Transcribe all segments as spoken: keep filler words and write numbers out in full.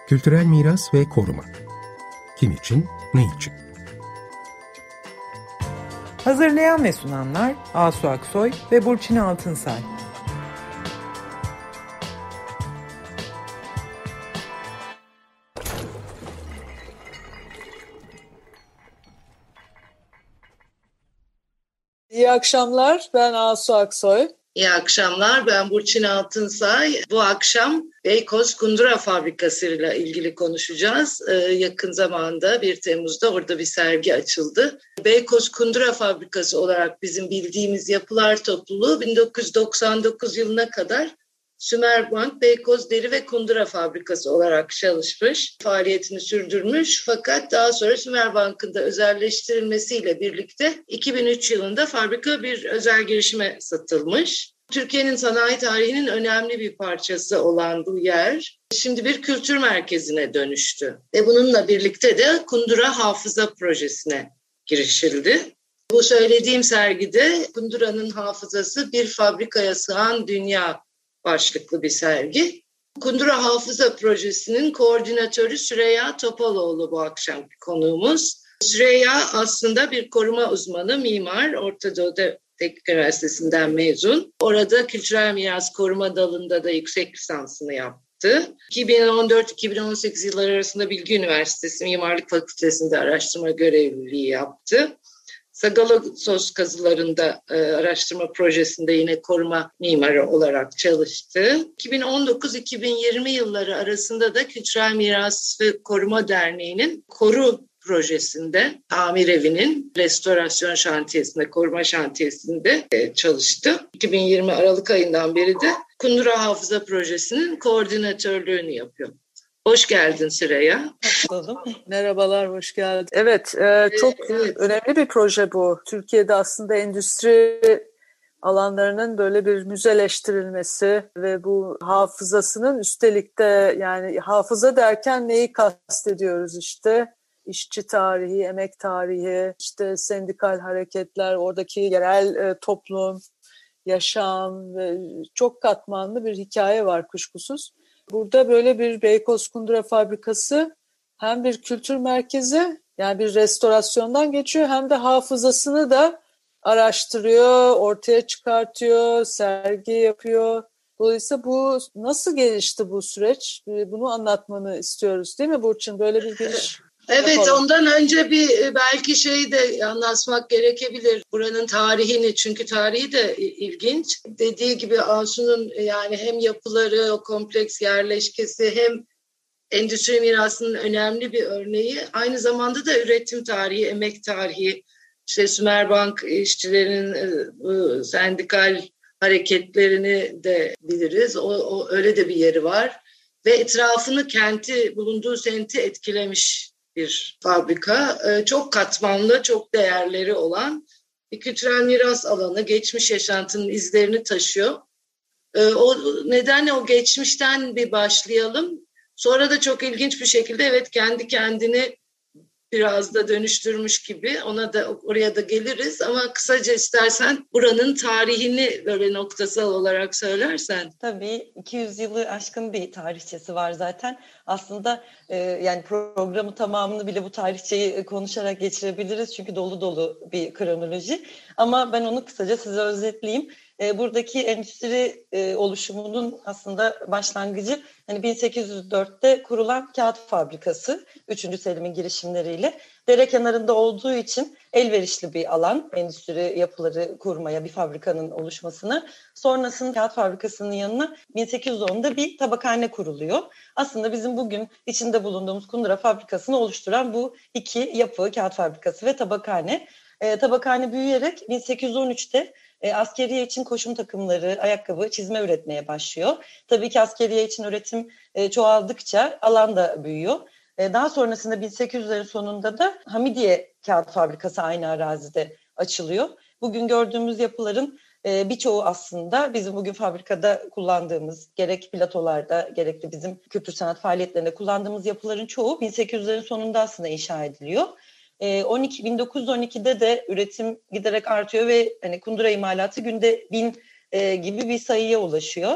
Kültürel miras ve koruma. Kim için, ne için? Hazırlayan ve sunanlar Asu Aksoy ve Burçin Altınsay. İyi akşamlar, ben Asu Aksoy. İyi akşamlar, ben Burçin Altınsay. Bu akşam Beykoz Kundura Fabrikası ile ilgili konuşacağız. Ee, yakın zamanda bir Temmuz'da orada bir sergi açıldı. Beykoz Kundura Fabrikası olarak bizim bildiğimiz yapılar topluluğu bin dokuz yüz doksan dokuz yılına kadar Sümerbank Beykoz Deri ve Kundura Fabrikası olarak çalışmış, faaliyetini sürdürmüş. Fakat daha sonra Sümerbank'ın da özelleştirilmesiyle birlikte iki bin üç yılında fabrika bir özel girişime satılmış. Türkiye'nin sanayi tarihinin önemli bir parçası olan bu yer şimdi bir kültür merkezine dönüştü. Ve bununla birlikte de Kundura Hafıza Projesi'ne girişildi. Bu söylediğim sergide Kundura'nın hafızası bir fabrikaya sığan dünya başlıklı bir sergi. Kundura Hafıza Projesi'nin koordinatörü Süreyya Topaloğlu bu akşamki konuğumuz. Süreyya aslında bir koruma uzmanı, mimar, Orta Doğu Teknik Üniversitesi'nden mezun. Orada kültürel miras koruma dalında da yüksek lisansını yaptı. iki bin on dört iki bin on sekiz yılları arasında Bilgi Üniversitesi Mimarlık Fakültesi'nde araştırma görevliliği yaptı. Sagalassos kazılarında e, araştırma projesinde yine koruma mimarı olarak çalıştı. iki bin on dokuz iki bin yirmi yılları arasında da Kültürel Miras ve Koruma Derneği'nin Koru projesinde, Amir Evi'nin restorasyon şantiyesinde, koruma şantiyesinde e, çalıştı. iki bin yirmi Aralık ayından beri de Kundura Hafıza Projesi'nin koordinatörlüğünü yapıyor. Hoş geldin Süreyya. Hoş buldum. Merhabalar, hoş geldin. Evet, e, çok evet. önemli bir proje bu. Türkiye'de aslında endüstri alanlarının böyle bir müzeleştirilmesi ve bu hafızasının üstelik de, yani hafıza derken neyi kastediyoruz işte? İşçi tarihi, emek tarihi, işte sendikal hareketler, oradaki yerel e, toplum, yaşam ve çok katmanlı bir hikaye var kuşkusuz. Burada böyle bir Beykoz Kundura Fabrikası hem bir kültür merkezi, yani bir restorasyondan geçiyor, hem de hafızasını da araştırıyor, ortaya çıkartıyor, sergi yapıyor. Dolayısıyla bu nasıl gelişti bu süreç? Bunu anlatmanı istiyoruz değil mi Burçin? Böyle bir giriş. Evet, yapalım. Ondan önce bir belki şeyi de anlatmak gerekebilir. Buranın tarihini, çünkü tarihi de ilginç. Dediği gibi Asu'nun yani hem yapıları, o kompleks yerleşkesi, hem endüstri mirasının önemli bir örneği. Aynı zamanda da üretim tarihi, emek tarihi, işte Sümerbank işçilerinin sendikal hareketlerini de biliriz. O, o öyle de bir yeri var. Ve etrafını, kenti, bulunduğu semti etkilemiş bir fabrika. Çok katmanlı, çok değerleri olan bir kültürel miras alanı, geçmiş yaşantının izlerini taşıyor. O nedenle o geçmişten bir başlayalım. Sonra da çok ilginç bir şekilde evet kendi kendini biraz da dönüştürmüş gibi, ona da oraya da geliriz ama kısaca istersen buranın tarihini böyle noktasal olarak söylersen. Tabii iki yüz yılı aşkın bir tarihçesi var zaten. Aslında e, yani programı tamamını bile bu tarihçeyi konuşarak geçirebiliriz çünkü dolu dolu bir kronoloji. Ama ben onu kısaca size özetleyeyim. E, buradaki endüstri e, oluşumunun aslında başlangıcı hani bin sekiz yüz dörtte kurulan kağıt fabrikası üçüncü Selim'in girişimleriyle dere kenarında olduğu için elverişli bir alan endüstri yapıları kurmaya, bir fabrikanın oluşmasına. Sonrasında kağıt fabrikasının yanına bin sekiz yüz onda bir tabakhane kuruluyor. Aslında bizim bugün içinde bulunduğumuz Kundura fabrikasını oluşturan bu iki yapı, kağıt fabrikası ve tabakhane. E, tabakhane büyüyerek bin sekiz yüz on üçte E, askeriye için koşum takımları, ayakkabı, çizme üretmeye başlıyor. Tabii ki askeriye için üretim e, çoğaldıkça alan da büyüyor. E, daha sonrasında bin sekiz yüzlerin sonunda da Hamidiye Kağıt Fabrikası aynı arazide açılıyor. Bugün gördüğümüz yapıların e, birçoğu aslında bizim bugün fabrikada kullandığımız, gerek platolarda gerek de bizim kültür sanat faaliyetlerinde kullandığımız yapıların çoğu bin sekiz yüzlerin sonunda aslında inşa ediliyor. on iki bin dokuz yüz on ikide de üretim giderek artıyor ve hani kundura imalatı günde bin e, gibi bir sayıya ulaşıyor.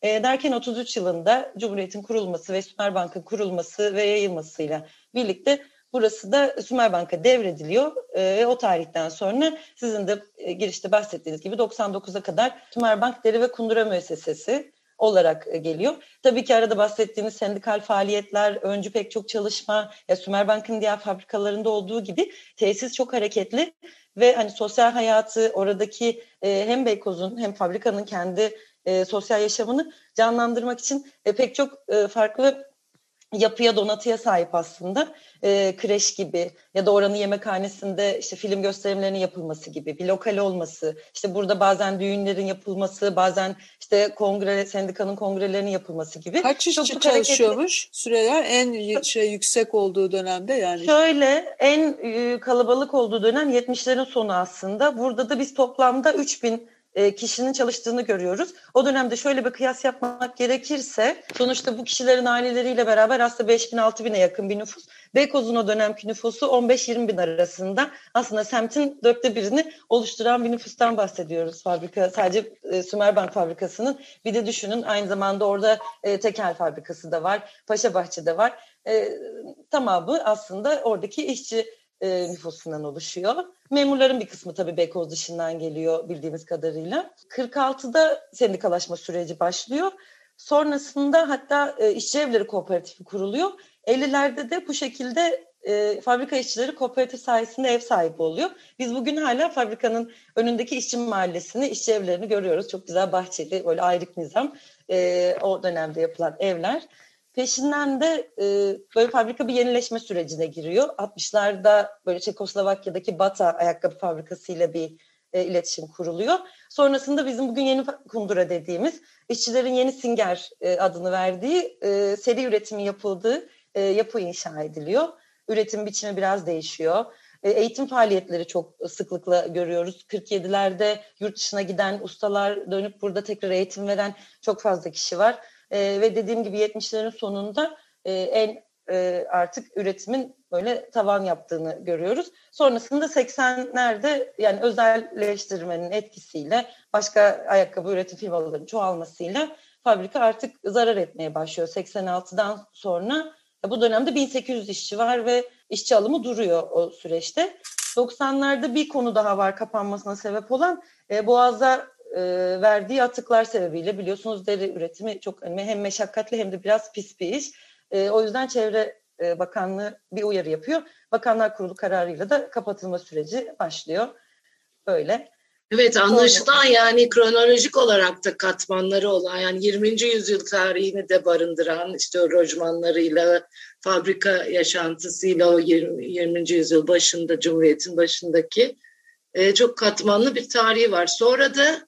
E, derken otuz üç yılında Cumhuriyet'in kurulması ve Sümerbank'ın kurulması ve yayılmasıyla birlikte burası da Sümerbank'a devrediliyor. E, o tarihten sonra sizin de e, girişte bahsettiğiniz gibi doksan dokuza kadar Sümerbank Deri ve Kundura Müessesesi olarak e, geliyor. Tabii ki arada bahsettiğiniz sendikal faaliyetler, öncü pek çok çalışma, ya Sümerbank'ın diğer fabrikalarında olduğu gibi tesis çok hareketli ve hani sosyal hayatı oradaki e, hem Beykoz'un hem fabrikanın kendi e, sosyal yaşamını canlandırmak için e, pek çok e, farklı yapıya, donatıya sahip aslında. E, kreş gibi ya da oranın yemekhanesinde işte film gösterimlerinin yapılması gibi bir lokal olması, işte burada bazen düğünlerin yapılması, bazen işte kongre, sendikanın kongrelerinin yapılması gibi. Kaç işçi çalışıyormuş Süreyya en şey yüksek olduğu dönemde yani? Şöyle en e, kalabalık olduğu dönem yetmişlerin sonu aslında. Burada da biz toplamda üç bin kişinin çalıştığını görüyoruz. O dönemde şöyle bir kıyas yapmak gerekirse sonuçta bu kişilerin aileleriyle beraber aslında beş bin altı bine yakın bir nüfus. Beykoz'un o dönemki nüfusu on beş yirmi bin arasında aslında semtin dörtte birini oluşturan bir nüfustan bahsediyoruz fabrika. Sadece e, Sümerbank fabrikasının bir de düşünün aynı zamanda orada e, tekel fabrikası da var. Paşabahçe'de var. E, tamamı aslında oradaki işçi E, nüfusundan oluşuyor. Memurların bir kısmı tabii Beykoz dışından geliyor bildiğimiz kadarıyla. kırk altıda sendikalaşma süreci başlıyor. Sonrasında hatta e, işçi evleri kooperatifi kuruluyor. ellilerde de bu şekilde e, fabrika işçileri kooperatif sayesinde ev sahibi oluyor. Biz bugün hala fabrikanın önündeki işçi mahallesini, işçi evlerini görüyoruz. Çok güzel bahçeli, böyle ayrık nizam e, o dönemde yapılan evler. Peşinden de e, böyle fabrika bir yenileşme sürecine giriyor. altmışlarda böyle Çekoslovakya'daki Bata ayakkabı fabrikasıyla bir e, iletişim kuruluyor. Sonrasında bizim bugün yeni Kundura dediğimiz işçilerin yeni Singer e, adını verdiği e, seri üretimi yapıldığı e, yapı inşa ediliyor. Üretim biçimi biraz değişiyor. E, eğitim faaliyetleri çok sıklıkla görüyoruz. kırk yedilerde yurt dışına giden ustalar dönüp burada tekrar eğitim veren çok fazla kişi var. Ee, ve dediğim gibi yetmişlerin sonunda e, en e, artık üretimin böyle tavan yaptığını görüyoruz. Sonrasında seksenlerde yani özelleştirmenin etkisiyle başka ayakkabı üretim firmalarının çoğalmasıyla fabrika artık zarar etmeye başlıyor. seksen altıdan sonra bu dönemde bin sekiz yüz işçi var ve işçi alımı duruyor o süreçte. doksanlarda bir konu daha var kapanmasına sebep olan e, Boğaz'a E, verdiği atıklar sebebiyle biliyorsunuz deri üretimi çok hem meşakkatli hem de biraz pis bir iş. E, o yüzden Çevre e, Bakanlığı bir uyarı yapıyor. Bakanlar Kurulu kararıyla da kapatılma süreci başlıyor. Böyle. Evet anlaşılan yani kronolojik olarak da katmanları olan yani yirminci yüzyıl tarihini de barındıran işte o lojmanlarıyla, fabrika yaşantısıyla o yirminci yüzyıl başında Cumhuriyet'in başındaki e, çok katmanlı bir tarihi var. Sonra da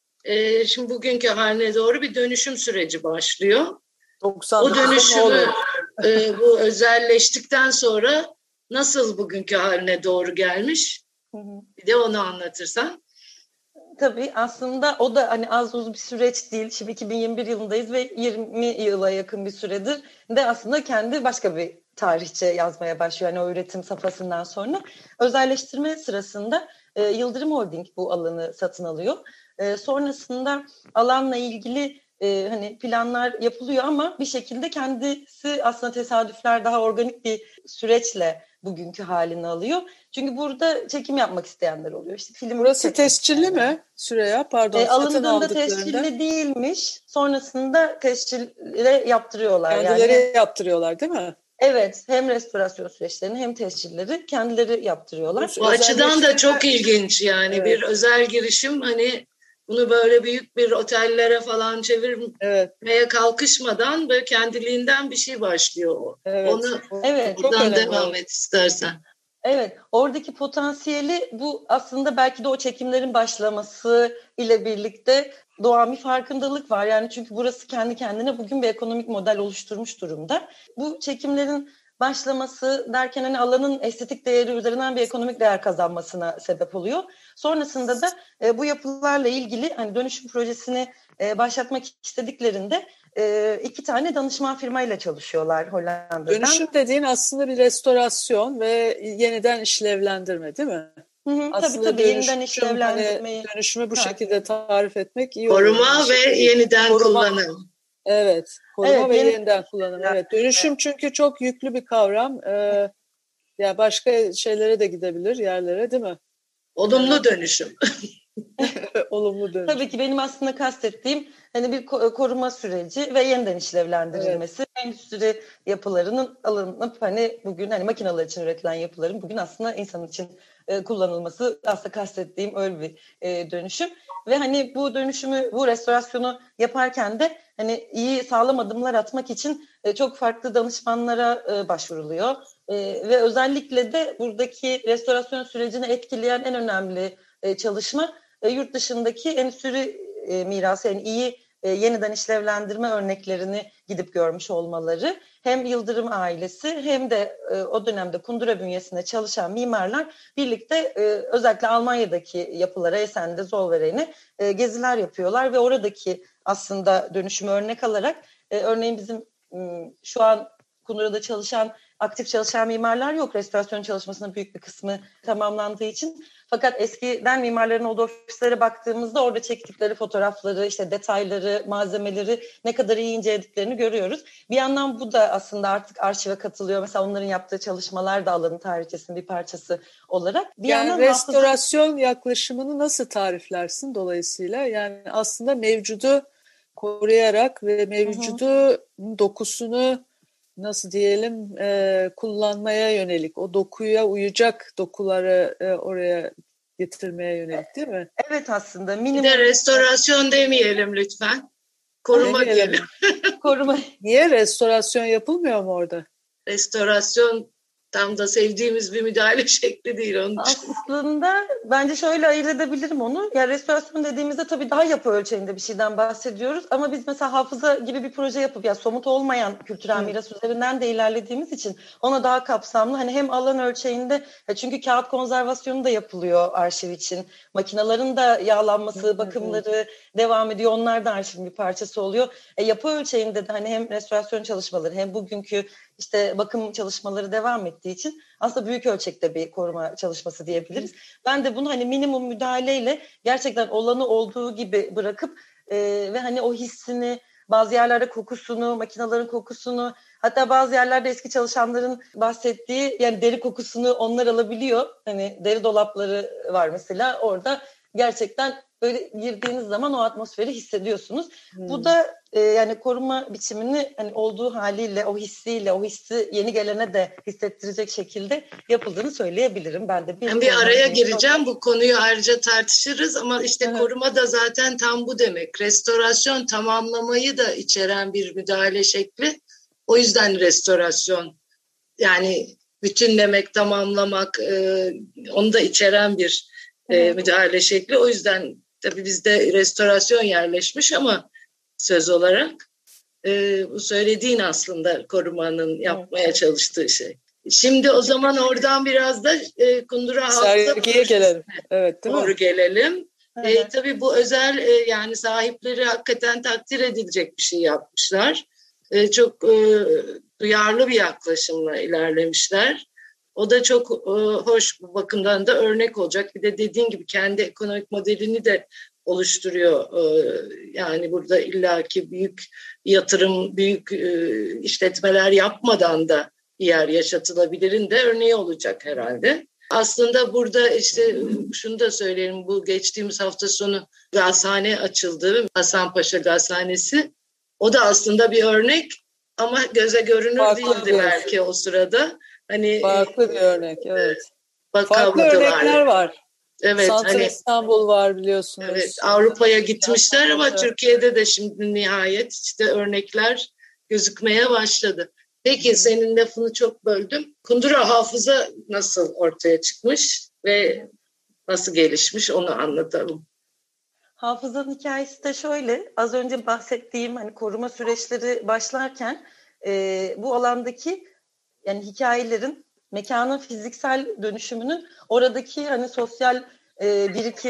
Ee, şimdi bugünkü haline doğru bir dönüşüm süreci başlıyor. O dönüşümü e, bu özelleştikten sonra nasıl bugünkü haline doğru gelmiş? Hı hı. Bir de onu anlatırsan. Tabii aslında o da hani az uz bir süreç değil. Şimdi iki bin yirmi bir yılındayız ve yirmi yıla yakın bir süredir de aslında kendi başka bir tarihçe yazmaya başlıyor. Yani o üretim safhasından sonra. Özelleştirme sırasında e, Yıldırım Holding bu alanı satın alıyor. E, sonrasında alanla ilgili e, hani planlar yapılıyor ama bir şekilde kendisi aslında tesadüfler daha organik bir süreçle bugünkü halini alıyor. Çünkü burada çekim yapmak isteyenler oluyor. İşte film Burası tescilli mi Süreyya? Pardon. E, alındığında tescilli değilmiş. Sonrasında tescille yaptırıyorlar. Kendileri yani, yaptırıyorlar değil mi? Evet. Hem restorasyon süreçlerini hem tescilleri kendileri yaptırıyorlar. Bu açıdan da çok ilginç yani evet. Bir özel girişim hani bunu böyle büyük bir otellere falan çevirmeye evet. kalkışmadan böyle kendiliğinden bir şey başlıyor. Evet. Onu evet, buradan devam et istersen. Evet, oradaki potansiyeli bu aslında belki de o çekimlerin başlaması ile birlikte doğan bir farkındalık var. Yani çünkü burası kendi kendine bugün bir ekonomik model oluşturmuş durumda. Bu çekimlerin başlaması derken hani alanın estetik değeri üzerinden bir ekonomik değer kazanmasına sebep oluyor. Sonrasında da e, bu yapılarla ilgili hani dönüşüm projesini e, başlatmak istediklerinde e, iki tane danışman firmayla çalışıyorlar Hollanda'dan. Dönüşüm dediğin aslında bir restorasyon ve yeniden işlevlendirme değil mi? Hı hı, Aslında tabii tabii yeniden dönüşüm, hani işlevlendirmeyi. dönüşümü bu Ha. şekilde tarif etmek iyi olur. Koruma Yani ve şey, yeniden koruma, kullanım. evet, koruma Evet, ve yeni yeniden kullanım. Evet, dönüşüm çünkü çok yüklü bir kavram. Ee, ya başka şeylere de gidebilir, yerlere, değil mi? Olumlu dönüşüm. Olumlu tabii dönüşüm. ki benim aslında kastettiğim hani bir ko- koruma süreci ve yeniden Evet. işlevlendirilmesi, endüstri yapılarının alınıp hani bugün hani makineler için üretilen yapıların bugün aslında insan için e, kullanılması, aslında kastettiğim öyle bir e, dönüşüm. Ve hani bu dönüşümü, bu restorasyonu yaparken de hani iyi sağlam adımlar atmak için e, çok farklı danışmanlara e, başvuruluyor. E, ve özellikle de buradaki restorasyon sürecini etkileyen en önemli e, çalışma e, yurt dışındaki endüstri e, mirası, yani iyi e, yeniden işlevlendirme örneklerini gidip görmüş olmaları. Hem Yıldırım ailesi hem de e, o dönemde Kundura bünyesinde çalışan mimarlar birlikte e, özellikle Almanya'daki yapılara, Esen'de, Zollveren'e e, geziler yapıyorlar ve oradaki aslında dönüşümü örnek alarak e, örneğin bizim m, şu an Kundura'da çalışan, aktif çalışan mimarlar yok. Restorasyon çalışmasının büyük bir kısmı tamamlandığı için. Fakat eskiden mimarların olduğu ofislere baktığımızda orada çektikleri fotoğrafları, işte detayları, malzemeleri ne kadar iyi incelediklerini görüyoruz. Bir yandan bu da aslında artık arşive katılıyor. Mesela onların yaptığı çalışmalar da alanın tarihçesinin bir parçası olarak. Bir Yani yandan hafıza... restorasyon yaklaşımını nasıl tariflersin dolayısıyla? Yani aslında mevcudu koruyarak ve mevcudu dokusunu nasıl diyelim e, kullanmaya yönelik, o dokuya uyacak dokuları e, oraya getirmeye yönelik, değil mi? Evet, aslında Bir de minimum restorasyon demeyelim lütfen. Koruma Demeyelim diyelim. mi? koruma. Niye restorasyon yapılmıyor mu orada? Restorasyon tam da sevdiğimiz bir müdahale şekli değil onun için. Aslında bence şöyle ayırt edebilirim onu. Ya restorasyon dediğimizde tabii daha yapı ölçeğinde bir şeyden bahsediyoruz. Ama biz mesela hafıza gibi bir proje yapıp ya somut olmayan kültürel Hı. miras üzerinden de ilerlediğimiz için ona daha kapsamlı. Hani hem alan ölçeğinde, ya çünkü kağıt konservasyonu da yapılıyor arşiv için. Makinelerin de yağlanması, Hı hı. bakımları devam ediyor. Onlar da arşivin bir parçası oluyor. E, yapı ölçeğinde de hani hem restorasyon çalışmaları hem bugünkü işte bakım çalışmaları devam ettiği için aslında büyük ölçekte bir koruma çalışması diyebiliriz. Ben de bunu hani minimum müdahaleyle gerçekten olanı olduğu gibi bırakıp e, ve hani o hissini, bazı yerlerde kokusunu, makinelerin kokusunu, hatta bazı yerlerde eski çalışanların bahsettiği yani deri kokusunu onlar alabiliyor. Hani deri dolapları var mesela, orada gerçekten böyle girdiğiniz zaman o atmosferi hissediyorsunuz. Hmm. Bu da e, yani koruma biçimini hani olduğu haliyle, o hissiyle, o hissi yeni gelene de hissettirecek şekilde yapıldığını söyleyebilirim. Ben de bir Ben bir koruma araya biçimi gireceğim. Bu konuyu ayrıca tartışırız ama işte koruma da zaten tam bu demek. Restorasyon tamamlamayı da içeren bir müdahale şekli. O yüzden restorasyon, yani bütünlemek, tamamlamak, e, onu da içeren bir e, müdahale şekli. O yüzden tabii bizde restorasyon yerleşmiş ama söz olarak e, bu söylediğin aslında korumanın yapmaya evet. çalıştığı şey. Şimdi o zaman oradan biraz da e, Kundura Hafıza Sergiye gelelim. Evet, değil doğru mi? gelelim. Hı E, hı. tabii bu özel e, yani sahipleri hakikaten takdir edilecek bir şey yapmışlar. E, çok e, duyarlı bir yaklaşımla ilerlemişler. O da çok e, hoş, bu bakımdan da örnek olacak. Bir de dediğin gibi kendi ekonomik modelini de oluşturuyor. E, yani burada illaki büyük yatırım, büyük e, işletmeler yapmadan da bir yer yaşatılabilirin de örneği olacak herhalde. Aslında burada işte şunu da söyleyelim, bu geçtiğimiz hafta sonu gazhane açıldı, Hasanpaşa Gazhanesi. O da aslında bir örnek ama göze görünür Farklı değildi bir- belki o sırada. Hani Farklı bir örnek, evet. Farklı bakamadılar. örnekler var. Evet, Santra hani İstanbul var biliyorsunuz. evet, Avrupa'ya gitmişler ama Hasanpaşa. Türkiye'de de şimdi nihayet işte örnekler gözükmeye başladı. Peki, senin lafını çok böldüm. Kundura Hafıza nasıl ortaya çıkmış ve nasıl gelişmiş, onu anlatalım. Hafızanın hikayesi de şöyle. Az önce bahsettiğim hani koruma süreçleri başlarken e, bu alandaki yani hikayelerin mekanın fiziksel dönüşümünün oradaki hani sosyal e, birikim,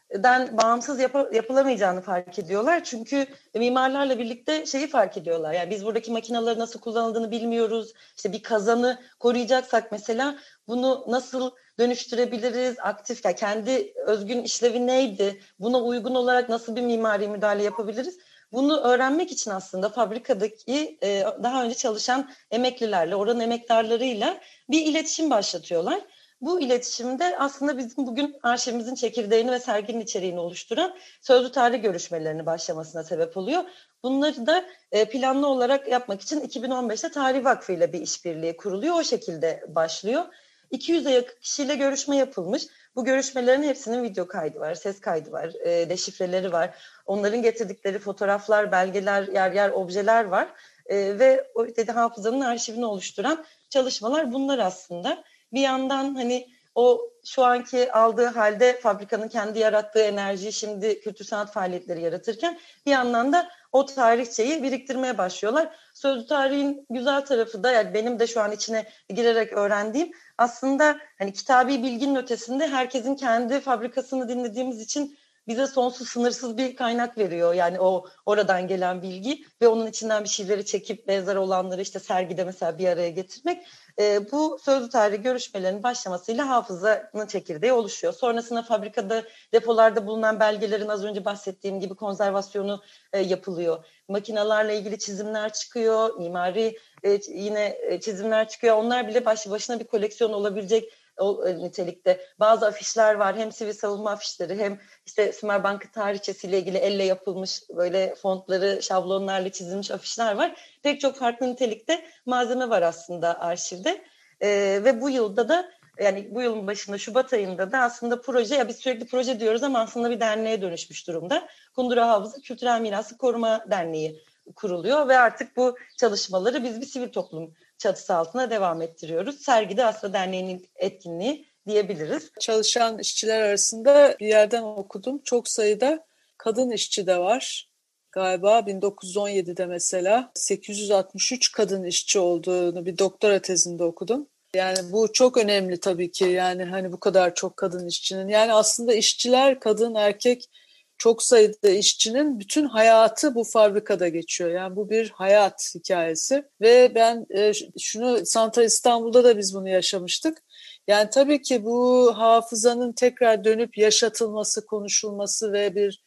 den bağımsız yap- yapılamayacağını fark ediyorlar. Çünkü mimarlarla birlikte şeyi fark ediyorlar. Yani biz buradaki makineleri nasıl kullanıldığını bilmiyoruz. İşte bir kazanı koruyacaksak mesela bunu nasıl dönüştürebiliriz? Aktif, yani kendi özgün işlevi neydi? Buna uygun olarak nasıl bir mimari müdahale yapabiliriz? Bunu öğrenmek için aslında fabrikadaki e, daha önce çalışan emeklilerle, oranın emektarlarıyla bir iletişim başlatıyorlar. Bu iletişimde aslında bizim bugün arşivimizin çekirdeğini ve serginin içeriğini oluşturan sözlü tarih görüşmelerinin başlamasına sebep oluyor. Bunları da e, planlı olarak yapmak için iki bin on beşte Tarih Vakfı ile bir işbirliği kuruluyor. O şekilde başlıyor. iki yüze yakın kişiyle görüşme yapılmış. Bu görüşmelerin hepsinin video kaydı var, ses kaydı var, e, deşifreleri var. Onların getirdikleri fotoğraflar, belgeler, yer yer objeler var. E, ve o dedi hafızanın arşivini oluşturan çalışmalar bunlar aslında. Bir yandan hani o şu anki aldığı halde fabrikanın kendi yarattığı enerjiyi şimdi kültür sanat faaliyetleri yaratırken bir yandan da o tarihçeyi biriktirmeye başlıyorlar. Sözlü tarihin güzel tarafı da, yani benim de şu an içine girerek öğrendiğim, aslında hani kitabi bilginin ötesinde herkesin kendi fabrikasını dinlediğimiz için bize sonsuz sınırsız bir kaynak veriyor. Yani o oradan gelen bilgi ve onun içinden bir şeyleri çekip benzer olanları işte sergide mesela bir araya getirmek. E, bu sözlü tarih görüşmelerinin başlamasıyla hafızanın çekirdeği oluşuyor. Sonrasında fabrikada, depolarda bulunan belgelerin az önce bahsettiğim gibi konservasyonu e, yapılıyor. Makinalarla ilgili çizimler çıkıyor, mimari e, yine e, çizimler çıkıyor. Onlar bile başlı başına bir koleksiyon olabilecek o e, nitelikte. Bazı afişler var. Hem sivil savunma afişleri hem işte Sümer Bankı tarihçesiyle ilgili elle yapılmış böyle fontları, şablonlarla çizilmiş afişler var. Pek çok farklı nitelikte malzeme var aslında arşivde. E, ve bu yılda da, yani bu yılın başında Şubat ayında da aslında proje, ya biz sürekli proje diyoruz ama aslında bir derneğe dönüşmüş durumda. Kundura Hafıza Kültürel Mirası Koruma Derneği kuruluyor ve artık bu çalışmaları biz bir sivil toplum çatısı altına devam ettiriyoruz. Sergide aslında derneğin etkinliği diyebiliriz. Çalışan işçiler arasında bir yerden okudum. Çok sayıda kadın işçi de var. Galiba bin dokuz yüz on yedide mesela sekiz yüz altmış üç kadın işçi olduğunu bir doktora tezinde okudum. Yani bu çok önemli tabii ki. Yani hani bu kadar çok kadın işçinin. Yani aslında işçiler, kadın, erkek, çok sayıda işçinin bütün hayatı bu fabrikada geçiyor. Yani bu bir hayat hikayesi. Ve ben e, şunu, Santral İstanbul'da da biz bunu yaşamıştık. Yani tabii ki bu hafızanın tekrar dönüp yaşatılması, konuşulması ve bir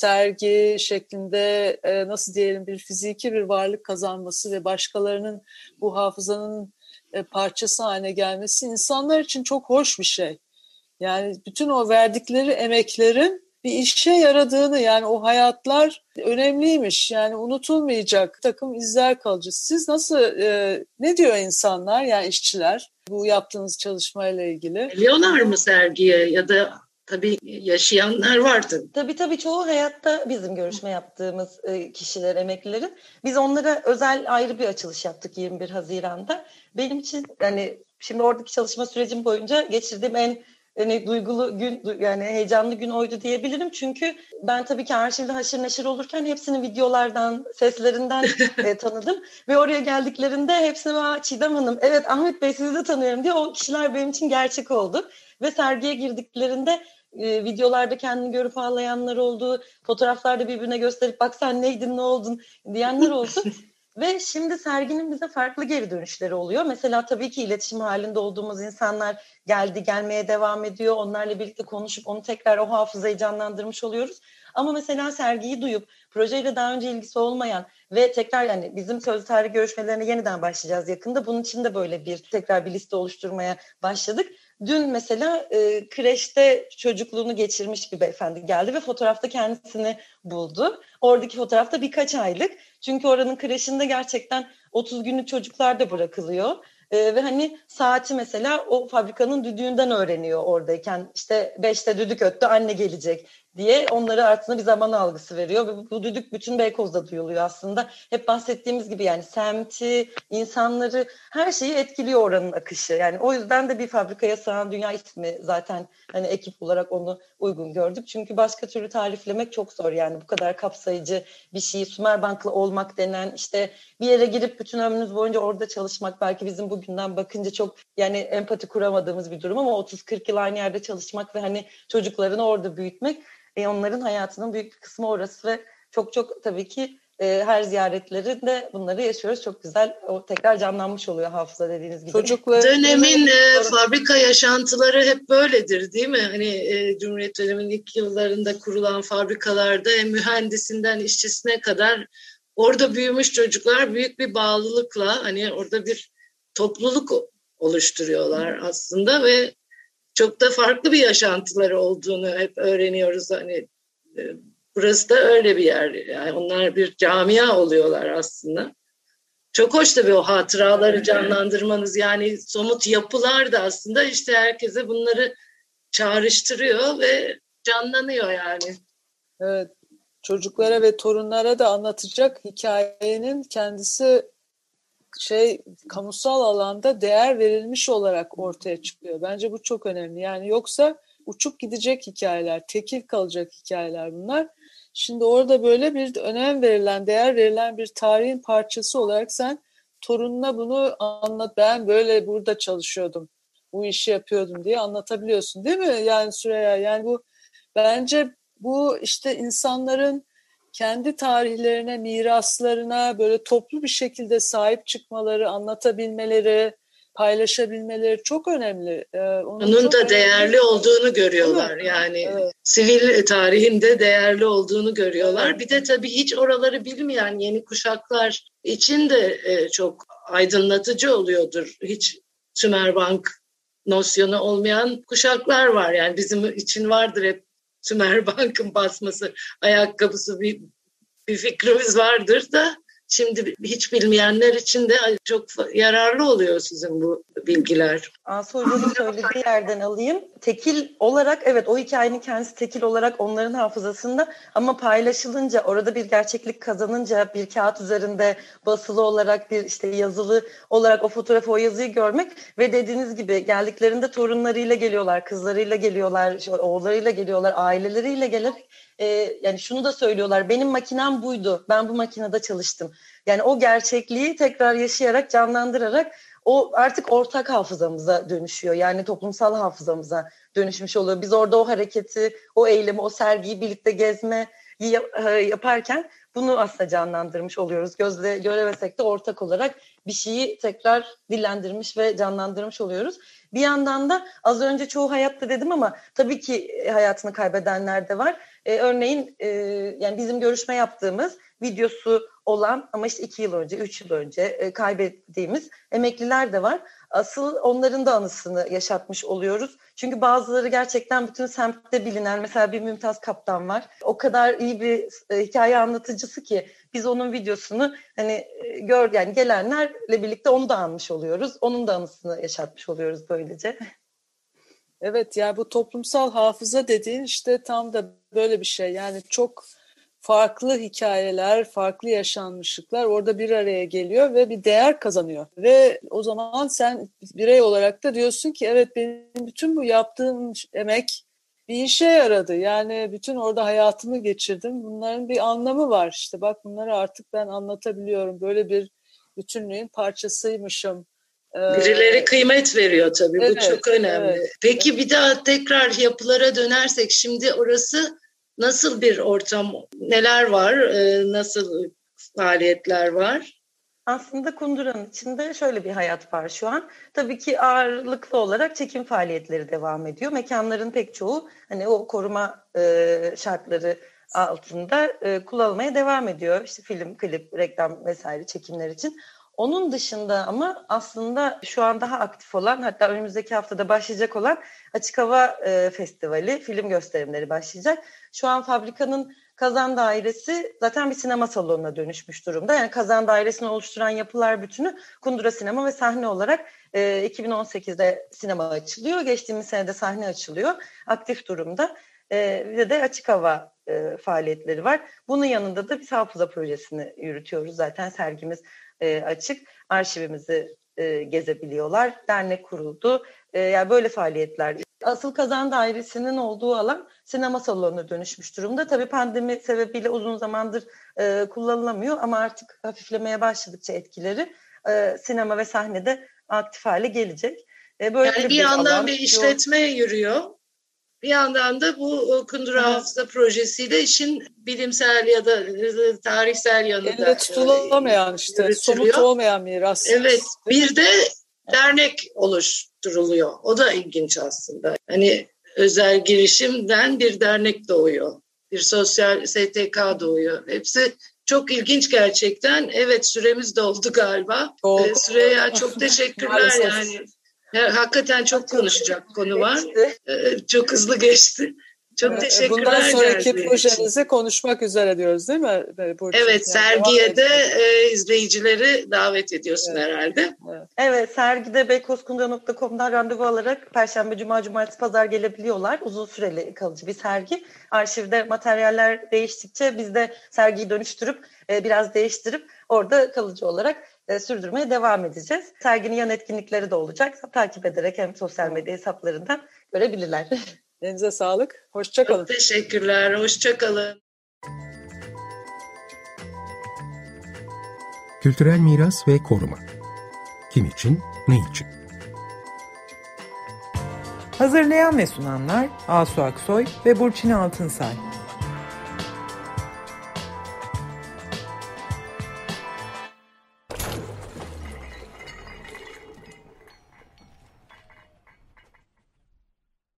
sergi şeklinde e, nasıl diyelim bir fiziki bir varlık kazanması ve başkalarının bu hafızanın e, parçası haline gelmesi insanlar için çok hoş bir şey. Yani bütün o verdikleri emeklerin bir işe yaradığını, yani o hayatlar önemliymiş, yani unutulmayacak takım izler kalıcı. Siz nasıl, e, ne diyor insanlar, yani işçiler bu yaptığınız çalışmayla ilgili? Geliyorlar mı sergiye ya da tabii yaşayanlar vardı. Tabii tabii çoğu hayatta bizim görüşme yaptığımız e, kişiler, emeklilerin. Biz onlara özel ayrı bir açılış yaptık yirmi bir Haziran'da. Benim için yani şimdi oradaki çalışma sürecim boyunca geçirdiğim en yani duygulu gün, yani heyecanlı gün oydu diyebilirim. Çünkü ben tabii ki arşivde haşır neşir olurken hepsini videolardan, seslerinden e, tanıdım. Ve oraya geldiklerinde hepsine Çiğdem Hanım, evet Ahmet Bey sizi de tanıyorum diye o kişiler benim için gerçek oldu. Ve sergiye girdiklerinde e, videolarda kendini görüp ağlayanlar oldu. Fotoğraflarda birbirine gösterip bak sen neydin, ne oldun diyenler oldu. Ve şimdi serginin bize farklı geri dönüşleri oluyor. Mesela tabii ki iletişim halinde olduğumuz insanlar geldi, gelmeye devam ediyor. Onlarla birlikte konuşup onu tekrar o hafızayı canlandırmış oluyoruz. Ama mesela sergiyi duyup projeyle daha önce ilgisi olmayan ve tekrar, yani bizim sözlü tarih görüşmelerine yeniden başlayacağız yakında. Bunun için de böyle bir tekrar bir liste oluşturmaya başladık. Dün mesela e, kreşte çocukluğunu geçirmiş bir beyefendi geldi ve fotoğrafta kendisini buldu. Oradaki fotoğrafta birkaç aylık. Çünkü oranın kreşinde gerçekten otuz günlük çocuklar da bırakılıyor. Ee, ve hani saati mesela o fabrikanın düdüğünden öğreniyor oradayken. İşte beşte düdük öttü, anne gelecek diye onlara aslında bir zaman algısı veriyor. Ve bu düdük bütün Beykoz'da duyuluyor aslında. Hep bahsettiğimiz gibi yani semti, insanları, her şeyi etkiliyor oranın akışı. Yani o yüzden de bir fabrikaya sığan dünya ismi zaten hani ekip olarak onu uygun gördük. Çünkü başka türlü tariflemek çok zor yani bu kadar kapsayıcı bir şeyi. Sümer Banklı olmak denen, işte bir yere girip bütün ömrünüz boyunca orada çalışmak belki bizim bugünden bakınca çok yani empati kuramadığımız bir durum ama otuz kırk yıl aynı yerde çalışmak ve hani çocuklarını orada büyütmek E, onların hayatının büyük bir kısmı orası ve çok çok tabii ki e, her ziyaretlerinde bunları yaşıyoruz. Çok güzel, o tekrar canlanmış oluyor hafıza dediğiniz gibi. Çocuklar Dönemin e, fabrika yaşantıları hep böyledir değil mi? Hani e, Cumhuriyet döneminin ilk yıllarında kurulan fabrikalarda hem mühendisinden işçisine kadar orada büyümüş çocuklar büyük bir bağlılıkla hani orada bir topluluk oluşturuyorlar aslında ve çok da farklı bir yaşantıları olduğunu hep öğreniyoruz. Hani e, burası da öyle bir yer. Yani onlar bir camia oluyorlar aslında. Çok hoş tabii o hatıraları canlandırmanız. Yani somut yapılar da aslında işte herkese bunları çağrıştırıyor ve canlanıyor yani. Evet, çocuklara ve torunlara da anlatacak hikayenin kendisi şey kamusal alanda değer verilmiş olarak ortaya çıkıyor. Bence bu çok önemli. Yani yoksa uçup gidecek hikayeler, tekil kalacak hikayeler bunlar. Şimdi orada böyle bir önem verilen, değer verilen bir tarihin parçası olarak sen torununa bunu anlat. Ben böyle burada çalışıyordum, bu işi yapıyordum diye anlatabiliyorsun, değil mi? Yani Süreyya, yani bu bence bu işte insanların kendi tarihlerine, miraslarına böyle toplu bir şekilde sahip çıkmaları, anlatabilmeleri, paylaşabilmeleri çok önemli. Ee, onun Onun çok da önemli. değerli olduğunu görüyorlar. Yani evet. Sivil tarihinde değerli olduğunu görüyorlar. Evet. Bir de tabii hiç oraları bilmeyen yeni kuşaklar için de e, çok aydınlatıcı oluyordur. Hiç Sümerbank nosyonu olmayan kuşaklar var. Yani bizim için vardır hep Sümerbank'ın basması, ayakkabısı bir, bir fikrimiz vardır da şimdi hiç bilmeyenler için de çok yararlı oluyor sizin bu bilgiler. Asu Hoca'nın söylediği yerden alayım. Tekil olarak evet o hikayenin kendisi tekil olarak onların hafızasında ama paylaşılınca orada bir gerçeklik kazanınca bir kağıt üzerinde basılı olarak bir işte yazılı olarak o fotoğrafı o yazıyı görmek ve dediğiniz gibi geldiklerinde torunlarıyla geliyorlar, kızlarıyla geliyorlar, oğullarıyla geliyorlar, aileleriyle gelerek e, yani şunu da söylüyorlar, benim makinem buydu, ben bu makinede çalıştım. Yani o gerçekliği tekrar yaşayarak, canlandırarak o artık ortak hafızamıza dönüşüyor. Yani toplumsal hafızamıza dönüşmüş oluyor. Biz orada o hareketi, o eylemi, o sergiyi birlikte gezme yaparken bunu aslında canlandırmış oluyoruz. Gözle göremesek de ortak olarak bir şeyi tekrar dillendirmiş ve canlandırmış oluyoruz. Bir yandan da az önce çoğu hayatta dedim ama tabii ki hayatını kaybedenler de var. Ee, örneğin e, yani bizim görüşme yaptığımız videosu olan ama işte iki yıl önce, üç yıl önce e, kaybettiğimiz emekliler de var. Asıl onların da anısını yaşatmış oluyoruz. Çünkü bazıları gerçekten bütün semtte bilinen, mesela bir Mümtaz Kaptan var. O kadar iyi bir e, hikaye anlatıcısı ki biz onun videosunu hani e, gör yani gelenlerle birlikte onu da anmış oluyoruz. Onun da anısını yaşatmış oluyoruz böylece. Evet, yani bu toplumsal hafıza dediğin işte tam da böyle bir şey. Yani çok farklı hikayeler, farklı yaşanmışlıklar orada bir araya geliyor ve bir değer kazanıyor. Ve o zaman sen birey olarak da diyorsun ki evet, benim bütün bu yaptığım emek bir işe yaradı. Yani bütün orada hayatımı geçirdim. Bunların bir anlamı var. İşte bak, bunları artık ben anlatabiliyorum. Böyle bir bütünlüğün parçasıymışım. Birileri kıymet veriyor tabii. Evet, bu çok önemli. Evet. Peki bir daha tekrar yapılara dönersek, şimdi orası nasıl bir ortam? Neler var? Nasıl faaliyetler var? Aslında Kundura'nın içinde şöyle bir hayat var şu an. Tabii ki ağırlıklı olarak çekim faaliyetleri devam ediyor. Mekanların pek çoğu hani o koruma e, şartları altında e, kullanılmaya devam ediyor. İşte film, klip, reklam vesaire çekimler için. Onun dışında ama aslında şu an daha aktif olan, hatta önümüzdeki haftada başlayacak olan Açık Hava e, Festivali, film gösterimleri başlayacak. Şu an fabrikanın Kazan Dairesi zaten bir sinema salonuna dönüşmüş durumda. Yani Kazan Dairesi'ni oluşturan yapılar bütünü Kundura Sinema ve sahne olarak e, iki bin on sekizde sinema açılıyor. Geçtiğimiz sene de sahne açılıyor. Aktif durumda. E, bir de açık hava e, faaliyetleri var. Bunun yanında da biz hafıza projesini yürütüyoruz. Zaten sergimiz e, açık. Arşivimizi e, gezebiliyorlar. Dernek kuruldu. E, yani böyle faaliyetler. Asıl Kazan Dairesi'nin olduğu alan sinema salonuna dönüşmüş durumda. Tabii pandemi sebebiyle uzun zamandır e, kullanılamıyor ama artık hafiflemeye başladıkça etkileri e, sinema ve sahnede aktif hale gelecek. E, böyle yani bir, bir yandan alan, bir işletme yürüyor. Bir yandan da bu Kundura Hafıza projesiyle işin bilimsel ya da tarihsel yanı da elle tutulamayan işte yürütülüyor. somut olmayan miras. Evet, bir de dernek oluşturuluyor. O da ilginç aslında. Hani özel girişimden bir dernek doğuyor. Bir sosyal S T K doğuyor. Hepsi çok ilginç gerçekten. Evet, süremiz doldu galiba. Oldu. Ee, Süreyya çok teşekkürler Maalesef. yani. Ya, hakikaten çok konuşacak konu var. Ee, çok hızlı geçti. Çok Evet, teşekkürler. bundan sonraki geldiğin projenizi için. konuşmak üzere diyoruz değil mi Burçin? Evet, Yani sergiye de devam e, izleyicileri davet ediyorsun Evet. herhalde. Evet. Evet, sergide beykoz kundura nokta com'dan randevu alarak Perşembe, Cuma, Cumartesi, Pazar gelebiliyorlar. Uzun süreli kalıcı bir sergi. Arşivde materyaller değiştikçe biz de sergiyi dönüştürüp e, biraz değiştirip orada kalıcı olarak e, sürdürmeye devam edeceğiz. Serginin yan etkinlikleri de olacak. Takip ederek hem sosyal medya hesaplarından görebilirler. Elinize sağlık. Hoşça kalın. Çok teşekkürler. Hoşça kalın. Kültürel miras ve koruma. Kim için, ne için? Hazırlayan ve sunanlar Asu Aksoy ve Burçin Altınsay.